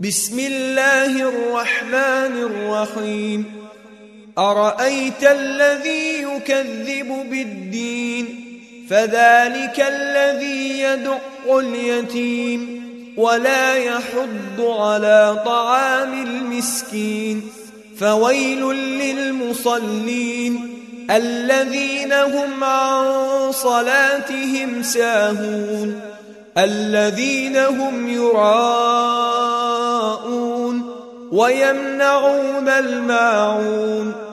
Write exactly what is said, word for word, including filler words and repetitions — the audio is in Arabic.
بسم الله الرحمن الرحيم أرأيت الذي يكذب بالدين فذلك الذي يدع اليتيم ولا يحض على طعام المسكين فويل للمصلين الذين هم عن صلاتهم ساهون الذين هم يراءون ويمنعون الماعون